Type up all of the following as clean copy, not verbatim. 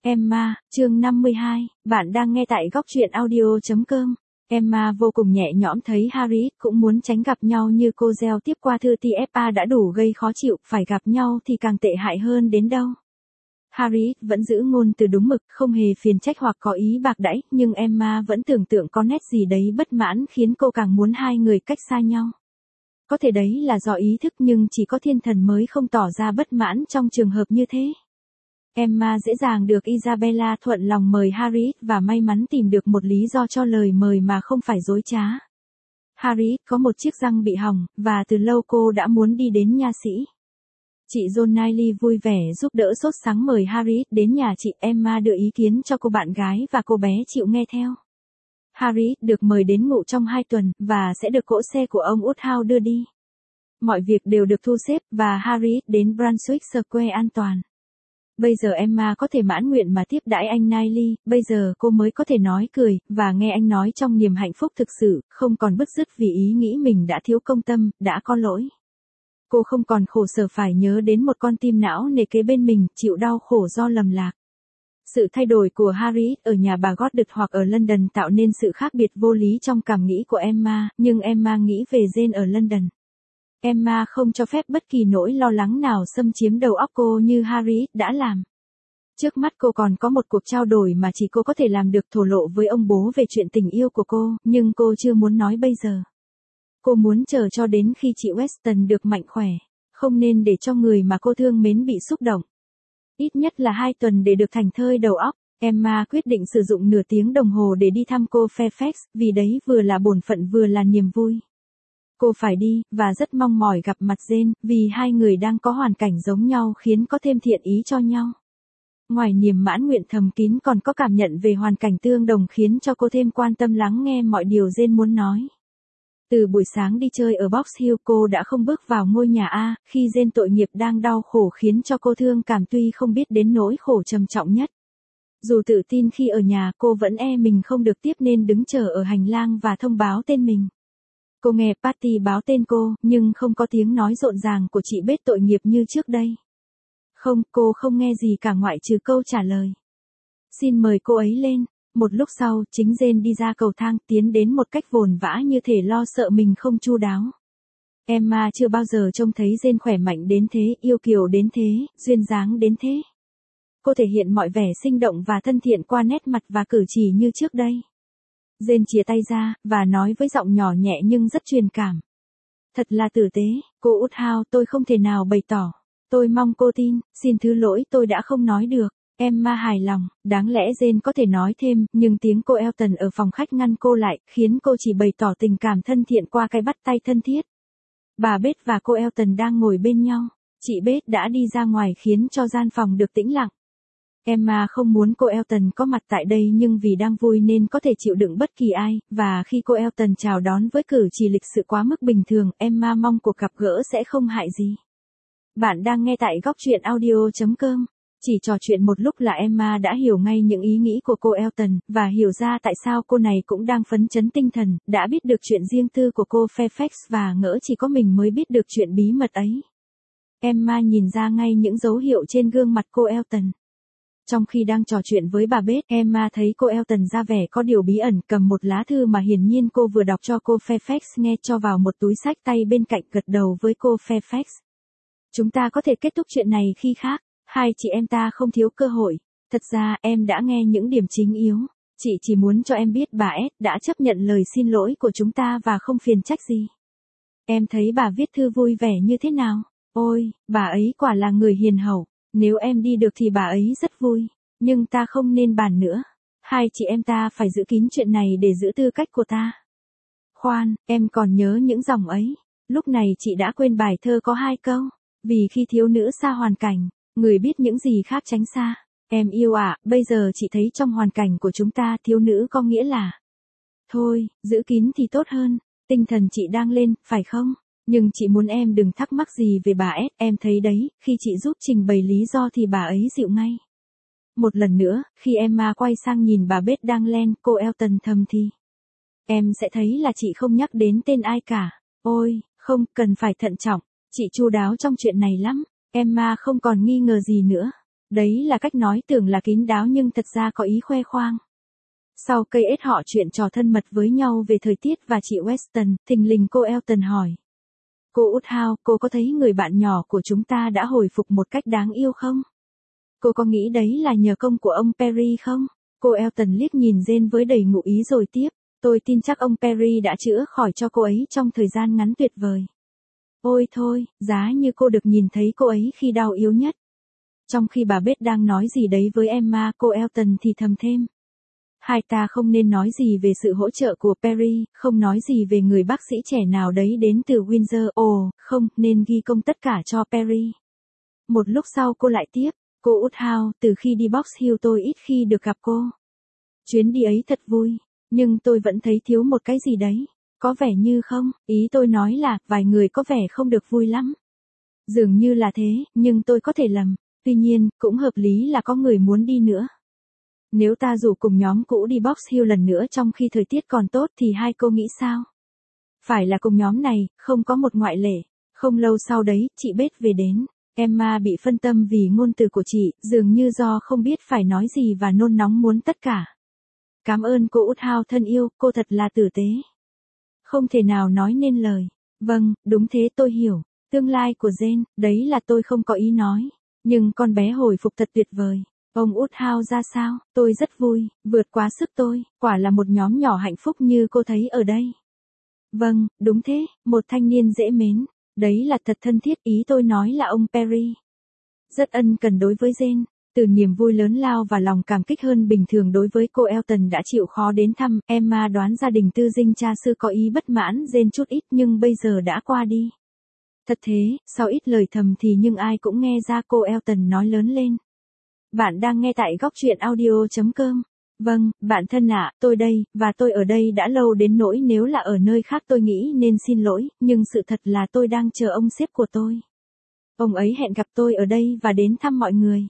Emma, chương 52, bạn đang nghe tại góc truyện audio.com. Emma vô cùng nhẹ nhõm thấy Harry cũng muốn tránh gặp nhau như cô gieo tiếp qua thư TFA đã đủ gây khó chịu, phải gặp nhau thì càng tệ hại hơn đến đâu. Harry vẫn giữ ngôn từ đúng mực, không hề phiền trách hoặc có ý bạc đãi, nhưng Emma vẫn tưởng tượng có nét gì đấy bất mãn khiến cô càng muốn hai người cách xa nhau. Có thể đấy là do ý thức nhưng chỉ có thiên thần mới không tỏ ra bất mãn trong trường hợp như thế. Emma dễ dàng được Isabella thuận lòng mời Harry và may mắn tìm được một lý do cho lời mời mà không phải dối trá. Harry có một chiếc răng bị hỏng, và từ lâu cô đã muốn đi đến nha sĩ. Chị John Knightley vui vẻ giúp đỡ sốt sắng mời Harry đến nhà chị. Emma đưa ý kiến cho cô bạn gái và cô bé chịu nghe theo. Harry được mời đến ngụ trong 2 tuần, và sẽ được cỗ xe của ông Woodhouse đưa đi. Mọi việc đều được thu xếp, và Harry đến Brunswick Square an toàn. Bây giờ Emma có thể mãn nguyện mà tiếp đãi anh Knightley, bây giờ cô mới có thể nói cười, và nghe anh nói trong niềm hạnh phúc thực sự, không còn bứt rứt vì ý nghĩ mình đã thiếu công tâm, đã có lỗi. Cô không còn khổ sở phải nhớ đến một con tim não nề kế bên mình, chịu đau khổ do lầm lạc. Sự thay đổi của Harry ở nhà bà Goddard hoặc ở London tạo nên sự khác biệt vô lý trong cảm nghĩ của Emma, nhưng Emma nghĩ về Jane ở London. Emma không cho phép bất kỳ nỗi lo lắng nào xâm chiếm đầu óc cô như Harry đã làm. Trước mắt cô còn có một cuộc trao đổi mà chỉ cô có thể làm được, thổ lộ với ông bố về chuyện tình yêu của cô, nhưng cô chưa muốn nói bây giờ. Cô muốn chờ cho đến khi chị Weston được mạnh khỏe, không nên để cho người mà cô thương mến bị xúc động. Ít nhất là 2 tuần để được thảnh thơi đầu óc, Emma quyết định sử dụng nửa tiếng đồng hồ để đi thăm cô Fairfax, vì đấy vừa là bổn phận vừa là niềm vui. Cô phải đi, và rất mong mỏi gặp mặt Jane, vì hai người đang có hoàn cảnh giống nhau khiến có thêm thiện ý cho nhau. Ngoài niềm mãn nguyện thầm kín còn có cảm nhận về hoàn cảnh tương đồng khiến cho cô thêm quan tâm lắng nghe mọi điều Jane muốn nói. Từ buổi sáng đi chơi ở Box Hill cô đã không bước vào ngôi nhà A, khi Jane tội nghiệp đang đau khổ khiến cho cô thương cảm tuy không biết đến nỗi khổ trầm trọng nhất. Dù tự tin khi ở nhà cô vẫn mình không được tiếp nên đứng chờ ở hành lang và thông báo tên mình. Cô nghe Patty báo tên cô, nhưng không có tiếng nói rộn ràng của chị Bết tội nghiệp như trước đây. Không, cô không nghe gì cả ngoại trừ câu trả lời. Xin mời cô ấy lên. Một lúc sau, chính Jane đi ra cầu thang, tiến đến một cách vồn vã như thể lo sợ mình không chu đáo. Emma chưa bao giờ trông thấy Jane khỏe mạnh đến thế, yêu kiều đến thế, duyên dáng đến thế. Cô thể hiện mọi vẻ sinh động và thân thiện qua nét mặt và cử chỉ như trước đây. Jane chìa tay ra, và nói với giọng nhỏ nhẹ nhưng rất truyền cảm. Thật là tử tế, cô Woodhouse, tôi không thể nào bày tỏ. Tôi mong cô tin, xin thứ lỗi tôi đã không nói được. Emma hài lòng, đáng lẽ Jane có thể nói thêm, nhưng tiếng cô Elton ở phòng khách ngăn cô lại, khiến cô chỉ bày tỏ tình cảm thân thiện qua cái bắt tay thân thiết. Bà Beth và cô Elton đang ngồi bên nhau. Chị Beth đã đi ra ngoài khiến cho gian phòng được tĩnh lặng. Emma không muốn cô Elton có mặt tại đây nhưng vì đang vui nên có thể chịu đựng bất kỳ ai, và khi cô Elton chào đón với cử chỉ lịch sự quá mức bình thường, Emma mong cuộc gặp gỡ sẽ không hại gì. Bạn đang nghe tại góc truyện audio.com. Chỉ trò chuyện một lúc là Emma đã hiểu ngay những ý nghĩ của cô Elton, và hiểu ra tại sao cô này cũng đang phấn chấn tinh thần, đã biết được chuyện riêng tư của cô Fairfax và ngỡ chỉ có mình mới biết được chuyện bí mật ấy. Emma nhìn ra ngay những dấu hiệu trên gương mặt cô Elton. Trong khi đang trò chuyện với bà Beth, Emma thấy cô Elton ra vẻ có điều bí ẩn, cầm một lá thư mà hiển nhiên cô vừa đọc cho cô Fairfax nghe, cho vào một túi xách tay bên cạnh, gật đầu với cô Fairfax. Chúng ta có thể kết thúc chuyện này khi khác, hai chị em ta không thiếu cơ hội. Thật ra em đã nghe những điểm chính yếu. Chị chỉ muốn cho em biết bà S đã chấp nhận lời xin lỗi của chúng ta và không phiền trách gì. Em thấy bà viết thư vui vẻ như thế nào? Ôi, bà ấy quả là người hiền hậu. Nếu em đi được thì bà ấy rất vui, nhưng ta không nên bàn nữa. Hai chị em ta phải giữ kín chuyện này để giữ tư cách của ta. Khoan, em còn nhớ những dòng ấy. Lúc này chị đã quên bài thơ có 2 câu. Vì khi thiếu nữ xa hoàn cảnh, người biết những gì khác tránh xa. Em yêu ạ, bây giờ chị thấy trong hoàn cảnh của chúng ta thiếu nữ có nghĩa là. Thôi, giữ kín thì tốt hơn. Tinh thần chị đang lên, phải không? Nhưng chị muốn em đừng thắc mắc gì về bà S, em thấy đấy, khi chị giúp trình bày lý do thì bà ấy dịu ngay. Một lần nữa, khi Emma quay sang nhìn bà Beth đang len, cô Elton thầm thì. Em sẽ thấy là chị không nhắc đến tên ai cả. Ôi, không, cần phải thận trọng, chị chu đáo trong chuyện này lắm. Emma không còn nghi ngờ gì nữa. Đấy là cách nói tưởng là kín đáo nhưng thật ra có ý khoe khoang. Sau cây ếch họ chuyện trò thân mật với nhau về thời tiết và chị Weston, thình lình cô Elton hỏi. Cô Woodhouse, cô có thấy người bạn nhỏ của chúng ta đã hồi phục một cách đáng yêu không? Cô có nghĩ đấy là nhờ công của ông Perry không? Cô Elton liếc nhìn Jane với đầy ngụ ý rồi tiếp. Tôi tin chắc ông Perry đã chữa khỏi cho cô ấy trong thời gian ngắn tuyệt vời. Ôi thôi, giá như cô được nhìn thấy cô ấy khi đau yếu nhất. Trong khi bà Beth đang nói gì đấy với Emma, cô Elton thì thầm thêm. Hai ta không nên nói gì về sự hỗ trợ của Perry, không nói gì về người bác sĩ trẻ nào đấy đến từ Windsor. Ồ, không, nên ghi công tất cả cho Perry. Một lúc sau cô lại tiếp. Cô Woodhouse, từ khi đi Box Hill tôi ít khi được gặp cô. Chuyến đi ấy thật vui, nhưng tôi vẫn thấy thiếu một cái gì đấy. Có vẻ như không, ý tôi nói là, vài người có vẻ không được vui lắm. Dường như là thế, nhưng tôi có thể lầm. Tuy nhiên, cũng hợp lý là có người muốn đi nữa. Nếu ta rủ cùng nhóm cũ đi Box Hill lần nữa trong khi thời tiết còn tốt thì hai cô nghĩ sao? Phải là cùng nhóm này, không có một ngoại lệ. Không lâu sau đấy, chị Beth về đến. Emma bị phân tâm vì ngôn từ của chị, dường như do không biết phải nói gì và nôn nóng muốn tất cả. Cảm ơn cô Woodhouse thân yêu, cô thật là tử tế. Không thể nào nói nên lời. Vâng, đúng thế tôi hiểu. Tương lai của Jane, đấy là tôi không có ý nói. Nhưng con bé hồi phục thật tuyệt vời. Ông Woodhouse ra sao? Tôi rất vui, vượt quá sức tôi, quả là một nhóm nhỏ hạnh phúc như cô thấy ở đây. Vâng, đúng thế, một thanh niên dễ mến. Đấy là thật thân thiết, ý tôi nói là ông Perry. Rất ân cần đối với Jane. Từ niềm vui lớn lao và lòng cảm kích hơn bình thường đối với cô Elton đã chịu khó đến thăm, Emma đoán gia đình tư dinh cha sư có ý bất mãn Jane chút ít nhưng bây giờ đã qua đi. Thật thế, sau ít lời thầm thì nhưng ai cũng nghe ra cô Elton nói lớn lên. Bạn đang nghe tại góc truyện audio.com. Vâng, bạn thân ạ, tôi đây, và tôi ở đây đã lâu đến nỗi nếu là ở nơi khác tôi nghĩ nên xin lỗi, nhưng sự thật là tôi đang chờ ông sếp của tôi. Ông ấy hẹn gặp tôi ở đây và đến thăm mọi người.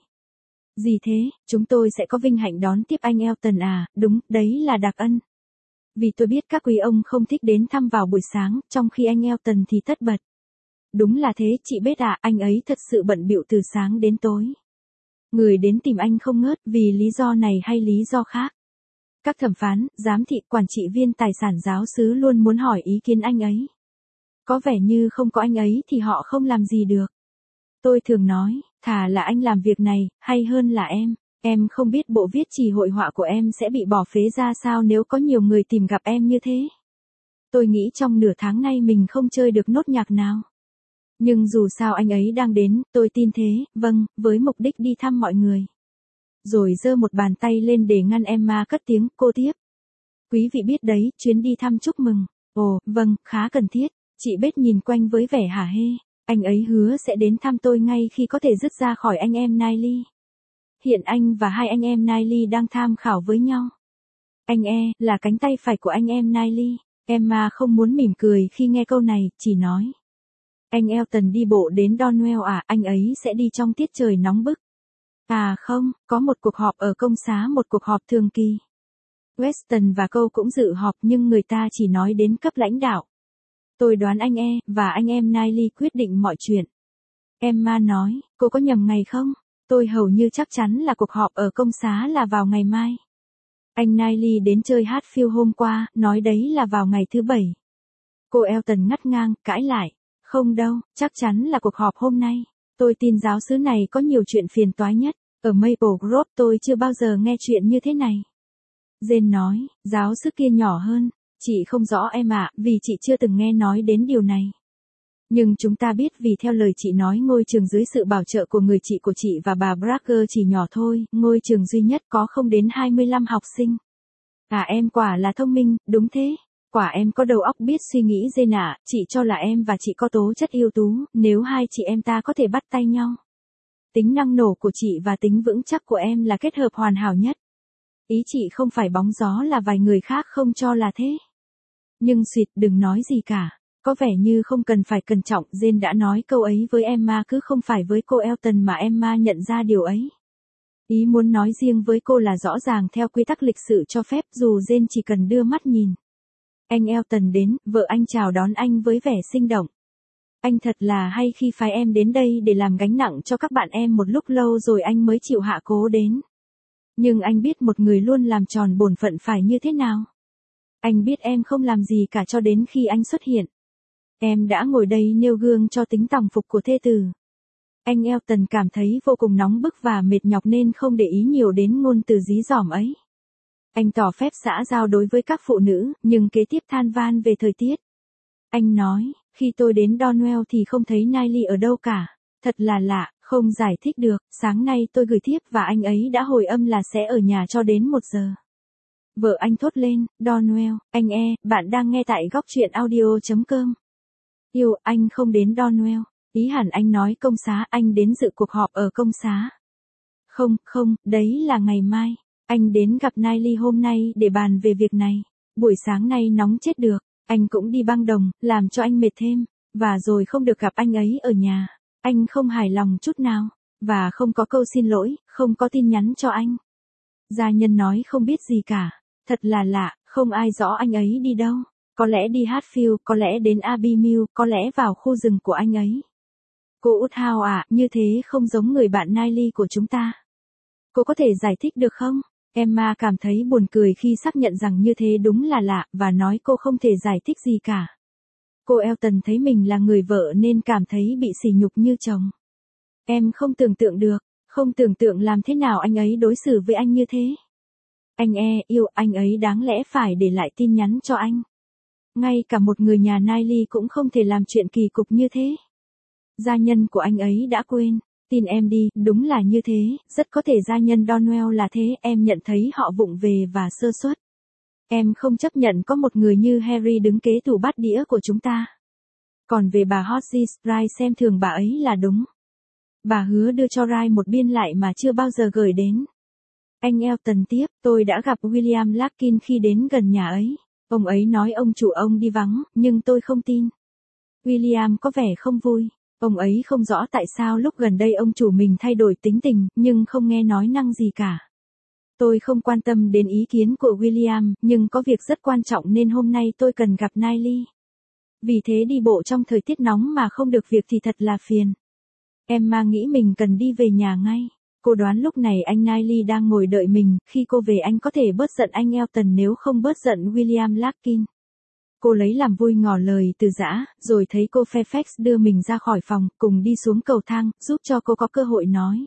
Gì thế, chúng tôi sẽ có vinh hạnh đón tiếp anh Elton à, đúng, đấy là đặc ân. Vì tôi biết các quý ông không thích đến thăm vào buổi sáng, trong khi anh Elton thì tất bật. Đúng là thế, chị Beth à, anh ấy thật sự bận bịu từ sáng đến tối. Người đến tìm anh không ngớt vì lý do này hay lý do khác. Các thẩm phán, giám thị, quản trị viên tài sản giáo xứ luôn muốn hỏi ý kiến anh ấy. Có vẻ như không có anh ấy thì họ không làm gì được. Tôi thường nói, thà là anh làm việc này, hay hơn là em. Em không biết bộ viết chỉ hội họa của em sẽ bị bỏ phế ra sao nếu có nhiều người tìm gặp em như thế. Tôi nghĩ trong nửa tháng nay mình không chơi được nốt nhạc nào. Nhưng dù sao anh ấy đang đến, tôi tin thế, vâng, với mục đích đi thăm mọi người. Rồi giơ một bàn tay lên để ngăn Emma cất tiếng, cô tiếp. Quý vị biết đấy, chuyến đi thăm chúc mừng. Ồ, vâng, khá cần thiết. Chị Beth nhìn quanh với vẻ hả hê. Anh ấy hứa sẽ đến thăm tôi ngay khi có thể dứt ra khỏi anh em Niley. Hiện anh và hai anh em Niley đang tham khảo với nhau. Anh là cánh tay phải của anh em Niley. Emma không muốn mỉm cười khi nghe câu này, chỉ nói. Anh Elton đi bộ đến Donwell à, anh ấy sẽ đi trong tiết trời nóng bức. À không, có một cuộc họp ở công xá, một cuộc họp thường kỳ. Weston và Cole cũng dự họp nhưng người ta chỉ nói đến cấp lãnh đạo. Tôi đoán anh và anh em Niley quyết định mọi chuyện. Emma nói, cô có nhầm ngày không? Tôi hầu như chắc chắn là cuộc họp ở công xá là vào ngày mai. Anh Niley đến chơi Hatfield hôm qua, nói đấy là vào ngày thứ Bảy. Cô Elton ngắt ngang, cãi lại. Không đâu, chắc chắn là cuộc họp hôm nay. Tôi tin giáo xứ này có nhiều chuyện phiền toái nhất. Ở Maple Grove tôi chưa bao giờ nghe chuyện như thế này. Jane nói, giáo xứ kia nhỏ hơn. Chị không rõ em ạ, vì chị chưa từng nghe nói đến điều này. Nhưng chúng ta biết vì theo lời chị nói ngôi trường dưới sự bảo trợ của người chị của chị và bà Bragger chỉ nhỏ thôi, ngôi trường duy nhất có không đến 25 học sinh. À em quả là thông minh, đúng thế. Quả em có đầu óc biết suy nghĩ Jane ạ, chị cho là em và chị có tố chất ưu tú, nếu hai chị em ta có thể bắt tay nhau. Tính năng nổ của chị và tính vững chắc của em là kết hợp hoàn hảo nhất. Ý chị không phải bóng gió là vài người khác không cho là thế. Nhưng xuyệt đừng nói gì cả. Có vẻ như không cần phải cẩn trọng, Jane đã nói câu ấy với Emma cứ không phải với cô Elton mà Emma nhận ra điều ấy. Ý muốn nói riêng với cô là rõ ràng theo quy tắc lịch sự cho phép dù Jane chỉ cần đưa mắt nhìn. Anh Elton đến, vợ anh chào đón anh với vẻ sinh động. Anh thật là hay khi phái em đến đây để làm gánh nặng cho các bạn em một lúc lâu rồi anh mới chịu hạ cố đến. Nhưng anh biết một người luôn làm tròn bổn phận phải như thế nào. Anh biết em không làm gì cả cho đến khi anh xuất hiện. Em đã ngồi đây nêu gương cho tính tòng phục của thê tử. Anh Elton cảm thấy vô cùng nóng bức và mệt nhọc nên không để ý nhiều đến ngôn từ dí dỏm ấy. Anh tỏ phép xã giao đối với các phụ nữ, nhưng kế tiếp than van về thời tiết. Anh nói, khi tôi đến Donwell thì không thấy Niley ở đâu cả. Thật là lạ, không giải thích được, sáng nay tôi gửi thiếp và anh ấy đã hồi âm là sẽ ở nhà cho đến 1 giờ. Vợ anh thốt lên, Donwell, anh bạn đang nghe tại góc truyện audio.com. Yêu, anh không đến Donwell. Ý hẳn anh nói công xá, anh đến dự cuộc họp ở công xá. Không, đấy là ngày mai. Anh đến gặp Niley hôm nay để bàn về việc này. Buổi sáng nay nóng chết được. Anh cũng đi băng đồng, làm cho anh mệt thêm. Và rồi không được gặp anh ấy ở nhà. Anh không hài lòng chút nào. Và không có câu xin lỗi, không có tin nhắn cho anh. Gia nhân nói không biết gì cả. Thật là lạ, không ai rõ anh ấy đi đâu. Có lẽ đi Hatfield, có lẽ đến Abbeymill, có lẽ vào khu rừng của anh ấy. Cô Woodhouse ạ, như thế không giống người bạn Niley của chúng ta. Cô có thể giải thích được không? Emma cảm thấy buồn cười khi xác nhận rằng như thế đúng là lạ, và nói cô không thể giải thích gì cả. Cô Elton thấy mình là người vợ nên cảm thấy bị sỉ nhục như chồng. Em không tưởng tượng được, không tưởng tượng làm thế nào anh ấy đối xử với anh như thế. Anh yêu, anh ấy đáng lẽ phải để lại tin nhắn cho anh. Ngay cả một người nhà Niley cũng không thể làm chuyện kỳ cục như thế. Gia nhân của anh ấy đã quên. Tin em đi, đúng là như thế, rất có thể gia nhân Donwell là thế, em nhận thấy họ vụng về và sơ suất. Em không chấp nhận có một người như Harry đứng kế tủ bát đĩa của chúng ta. Còn về bà Hodges, Rai xem thường bà ấy là đúng. Bà hứa đưa cho Rai một biên lại mà chưa bao giờ gửi đến. Anh Elton tiếp, tôi đã gặp William Larkin khi đến gần nhà ấy. Ông ấy nói ông chủ ông đi vắng, nhưng tôi không tin. William có vẻ không vui. Ông ấy không rõ tại sao lúc gần đây ông chủ mình thay đổi tính tình, nhưng không nghe nói năng gì cả. Tôi không quan tâm đến ý kiến của William, nhưng có việc rất quan trọng nên hôm nay tôi cần gặp Niley. Vì thế đi bộ trong thời tiết nóng mà không được việc thì thật là phiền. Emma nghĩ mình cần đi về nhà ngay. Cô đoán lúc này anh Niley đang ngồi đợi mình, khi cô về anh có thể bớt giận anh Elton nếu không bớt giận William Larkin. Cô lấy làm vui ngỏ lời từ giã, rồi thấy cô Fairfax đưa mình ra khỏi phòng, cùng đi xuống cầu thang, giúp cho cô có cơ hội nói.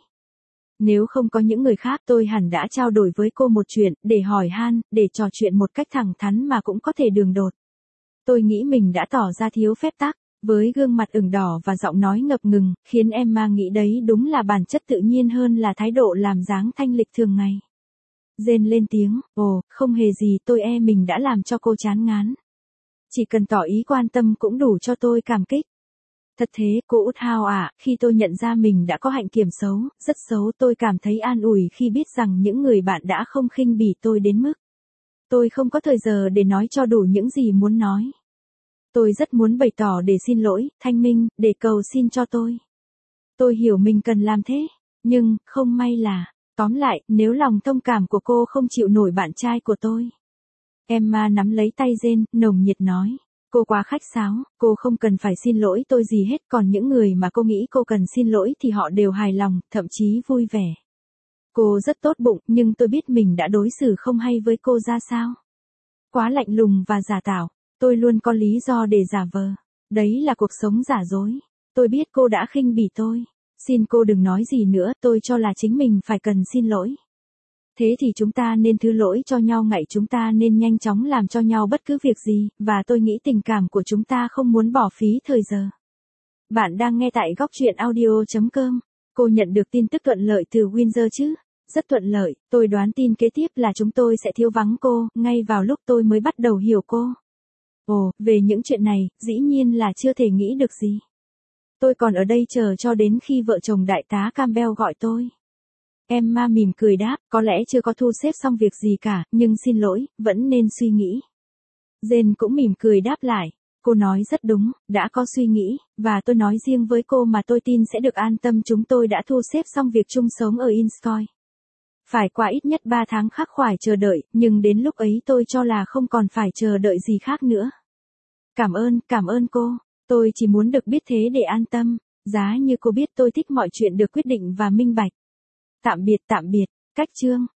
Nếu không có những người khác tôi hẳn đã trao đổi với cô một chuyện, để hỏi han, để trò chuyện một cách thẳng thắn mà cũng có thể đường đột. Tôi nghĩ mình đã tỏ ra thiếu phép tắc, với gương mặt ửng đỏ và giọng nói ngập ngừng, khiến Emma nghĩ đấy đúng là bản chất tự nhiên hơn là thái độ làm dáng thanh lịch thường ngày. Jane lên tiếng, không hề gì, tôi mình đã làm cho cô chán ngán. Chỉ cần tỏ ý quan tâm cũng đủ cho tôi cảm kích. Thật thế, cô Woodhouse ạ, khi tôi nhận ra mình đã có hạnh kiểm xấu, rất xấu, tôi cảm thấy an ủi khi biết rằng những người bạn đã không khinh bỉ tôi đến mức. Tôi không có thời giờ để nói cho đủ những gì muốn nói. Tôi rất muốn bày tỏ để xin lỗi, thanh minh, để cầu xin cho tôi. Tôi hiểu mình cần làm thế, nhưng, không may là, tóm lại, nếu lòng thông cảm của cô không chịu nổi bạn trai của tôi. Emma nắm lấy tay Jane, nồng nhiệt nói. Cô quá khách sáo, cô không cần phải xin lỗi tôi gì hết, còn những người mà cô nghĩ cô cần xin lỗi thì họ đều hài lòng, thậm chí vui vẻ. Cô rất tốt bụng, nhưng tôi biết mình đã đối xử không hay với cô ra sao. Quá lạnh lùng và giả tạo, tôi luôn có lý do để giả vờ. Đấy là cuộc sống giả dối. Tôi biết cô đã khinh bỉ tôi. Xin cô đừng nói gì nữa, tôi cho là chính mình phải cần xin lỗi. Thế thì chúng ta nên thứ lỗi cho nhau, ngại chúng ta nên nhanh chóng làm cho nhau bất cứ việc gì, và tôi nghĩ tình cảm của chúng ta không muốn bỏ phí thời giờ. Bạn đang nghe tại góc truyện audio.com. Cô nhận được tin tức thuận lợi từ Windsor chứ? Rất thuận lợi, tôi đoán tin kế tiếp là chúng tôi sẽ thiếu vắng cô, ngay vào lúc tôi mới bắt đầu hiểu cô. Về những chuyện này, dĩ nhiên là chưa thể nghĩ được gì. Tôi còn ở đây chờ cho đến khi vợ chồng đại tá Campbell gọi tôi. Emma mỉm cười đáp, có lẽ chưa có thu xếp xong việc gì cả, nhưng xin lỗi, vẫn nên suy nghĩ. Jane cũng mỉm cười đáp lại. Cô nói rất đúng, đã có suy nghĩ, và tôi nói riêng với cô mà tôi tin sẽ được an tâm, chúng tôi đã thu xếp xong việc chung sống ở Innscoy. Phải qua ít nhất 3 tháng khắc khoải chờ đợi, nhưng đến lúc ấy tôi cho là không còn phải chờ đợi gì khác nữa. Cảm ơn cô. Tôi chỉ muốn được biết thế để an tâm, giá như cô biết tôi thích mọi chuyện được quyết định và minh bạch. Tạm biệt, cách chương.